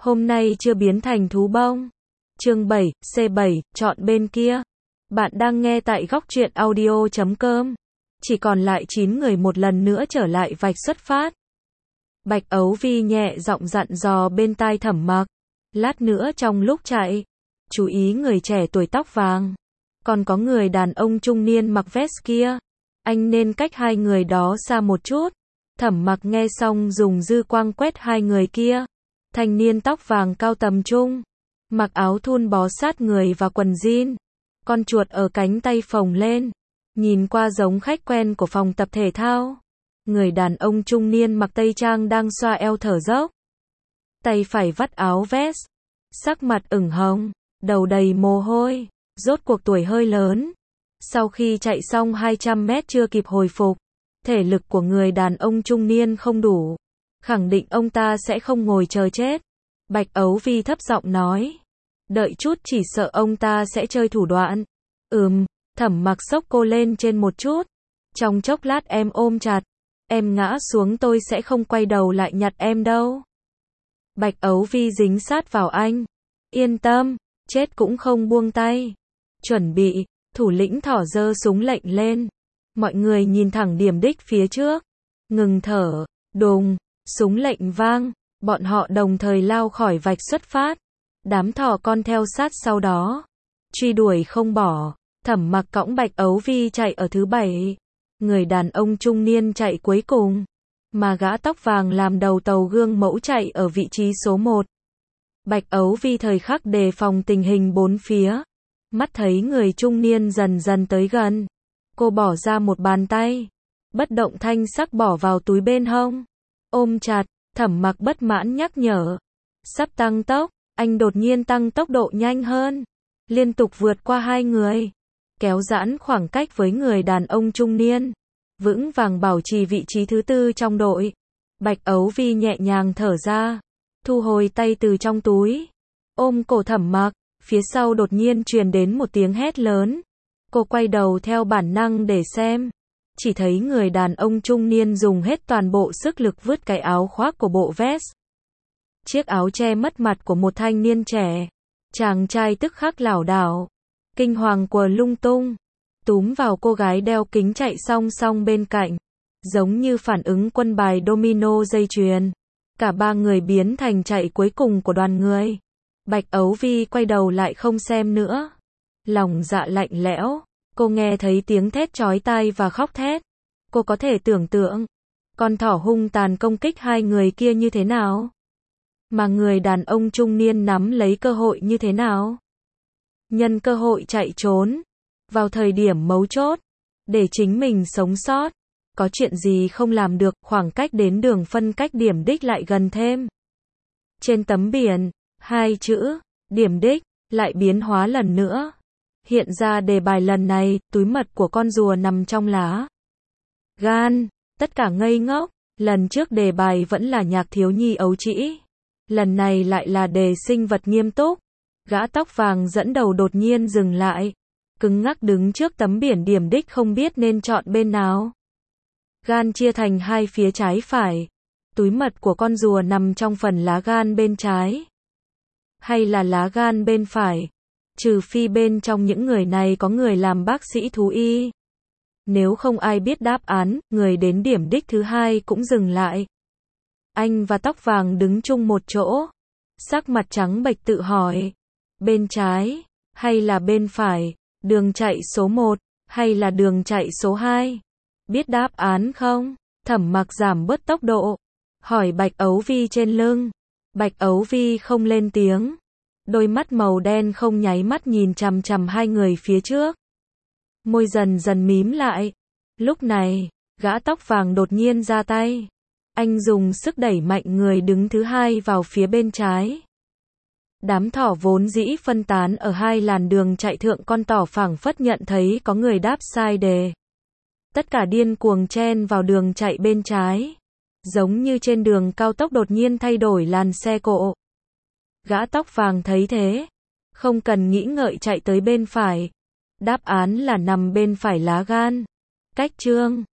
Hôm nay chưa biến thành thú bông. Chương 7, C7, chọn bên kia. Bạn đang nghe tại góc truyện audio.com. Chỉ còn lại 9 người một lần nữa trở lại vạch xuất phát. Bạch Ấu Vi nhẹ giọng dặn dò bên tai Thẩm Mặc. Lát nữa trong lúc chạy, chú ý người trẻ tuổi tóc vàng. Còn có người đàn ông trung niên mặc vest kia. Anh nên cách hai người đó xa một chút. Thẩm Mặc nghe xong dùng dư quang quét hai người kia. Thanh niên tóc vàng cao tầm trung, mặc áo thun bó sát người và quần jean, con chuột ở cánh tay phồng lên, nhìn qua giống khách quen của phòng tập thể thao. Người đàn ông trung niên mặc tây trang đang xoa eo thở dốc, tay phải vắt áo vest, sắc mặt ửng hồng, đầu đầy mồ hôi, rốt cuộc tuổi hơi lớn. Sau khi chạy xong 200 mét chưa kịp hồi phục, thể lực của người đàn ông trung niên không đủ. Khẳng định ông ta sẽ không ngồi chờ chết. Bạch Ấu Vi thấp giọng nói. Đợi chút chỉ sợ ông ta sẽ chơi thủ đoạn. Thẩm Mặc xốc cô lên trên một chút. Trong chốc lát em ôm chặt. Em ngã xuống tôi sẽ không quay đầu lại nhặt em đâu. Bạch Ấu Vi dính sát vào anh. Yên tâm, chết cũng không buông tay. Chuẩn bị, thủ lĩnh thỏ giơ súng lệnh lên. Mọi người nhìn thẳng điểm đích phía trước. Ngừng thở, đùng. Súng lệnh vang, bọn họ đồng thời lao khỏi vạch xuất phát. Đám thỏ con theo sát sau đó. Truy đuổi không bỏ. Thẩm Mặc cõng Bạch Ấu Vi chạy ở thứ 7. Người đàn ông trung niên chạy cuối cùng. Mà gã tóc vàng làm đầu tàu gương mẫu chạy ở vị trí số 1. Bạch Ấu Vi thời khắc đề phòng tình hình bốn phía. Mắt thấy người trung niên dần dần tới gần. Cô bỏ ra một bàn tay. Bất động thanh sắc bỏ vào túi bên hông. Ôm chặt, Thẩm Mặc bất mãn nhắc nhở. Sắp tăng tốc, anh đột nhiên tăng tốc độ nhanh hơn. Liên tục vượt qua hai người. Kéo giãn khoảng cách với người đàn ông trung niên. Vững vàng bảo trì vị trí thứ 4 trong đội. Bạch Ấu Vi nhẹ nhàng thở ra. Thu hồi tay từ trong túi. Ôm cổ Thẩm Mặc, phía sau đột nhiên truyền đến một tiếng hét lớn. Cô quay đầu theo bản năng để xem. Chỉ thấy người đàn ông trung niên dùng hết toàn bộ sức lực vứt cái áo khoác của bộ vest. Chiếc áo che mất mặt của một thanh niên trẻ. Chàng trai tức khắc lảo đảo. Kinh hoàng quờ lung tung. Túm vào cô gái đeo kính chạy song song bên cạnh. Giống như phản ứng quân bài domino dây chuyền. Cả ba người biến thành chạy cuối cùng của đoàn người. Bạch Ấu Vi quay đầu lại không xem nữa. Lòng dạ lạnh lẽo. Cô nghe thấy tiếng thét chói tai và khóc thét. Cô có thể tưởng tượng con thỏ hung tàn công kích hai người kia như thế nào. Mà người đàn ông trung niên nắm lấy cơ hội như thế nào. Nhân cơ hội chạy trốn. Vào thời điểm mấu chốt. Để chính mình sống sót. Có chuyện gì không làm được, khoảng cách đến đường phân cách điểm đích lại gần thêm. Trên tấm biển, hai chữ, điểm đích, lại biến hóa lần nữa. Hiện ra đề bài lần này, túi mật của con rùa nằm trong lá gan. Tất cả ngây ngốc. Lần trước đề bài vẫn là nhạc thiếu nhi ấu trĩ. Lần này lại là đề sinh vật nghiêm túc. Gã tóc vàng dẫn đầu đột nhiên dừng lại. Cứng ngắc đứng trước tấm biển điểm đích không biết nên chọn bên nào. Gan chia thành hai phía trái phải. Túi mật của con rùa nằm trong phần lá gan bên trái. Hay là lá gan bên phải. Trừ phi bên trong những người này có người làm bác sĩ thú y. Nếu không ai biết đáp án, người đến điểm đích thứ 2 cũng dừng lại. Anh và tóc vàng đứng chung một chỗ. Sắc mặt trắng bệch tự hỏi. Bên trái, hay là bên phải, đường chạy số 1, hay là đường chạy số 2? Biết đáp án không? Thẩm Mặc giảm bớt tốc độ. Hỏi Bạch Ấu Vi trên lưng. Bạch Ấu Vi không lên tiếng. Đôi mắt màu đen không nháy mắt nhìn chằm chằm hai người phía trước. Môi dần dần mím lại. Lúc này, gã tóc vàng đột nhiên ra tay. Anh dùng sức đẩy mạnh người đứng thứ 2 vào phía bên trái. Đám thỏ vốn dĩ phân tán ở hai làn đường chạy thượng con tỏ phảng phất nhận thấy có người đáp sai đề. Tất cả điên cuồng chen vào đường chạy bên trái. Giống như trên đường cao tốc đột nhiên thay đổi làn xe cộ. Gã tóc vàng thấy thế. Không cần nghĩ ngợi chạy tới bên phải. Đáp án là nằm bên phải lá gan. Cách chương